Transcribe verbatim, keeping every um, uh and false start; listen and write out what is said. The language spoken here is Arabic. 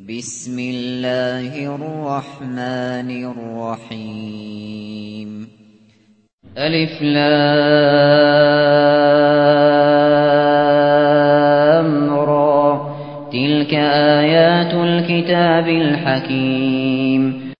بسم الله الرحمن الرحيم ألف لام را تلك آيات الكتاب الحكيم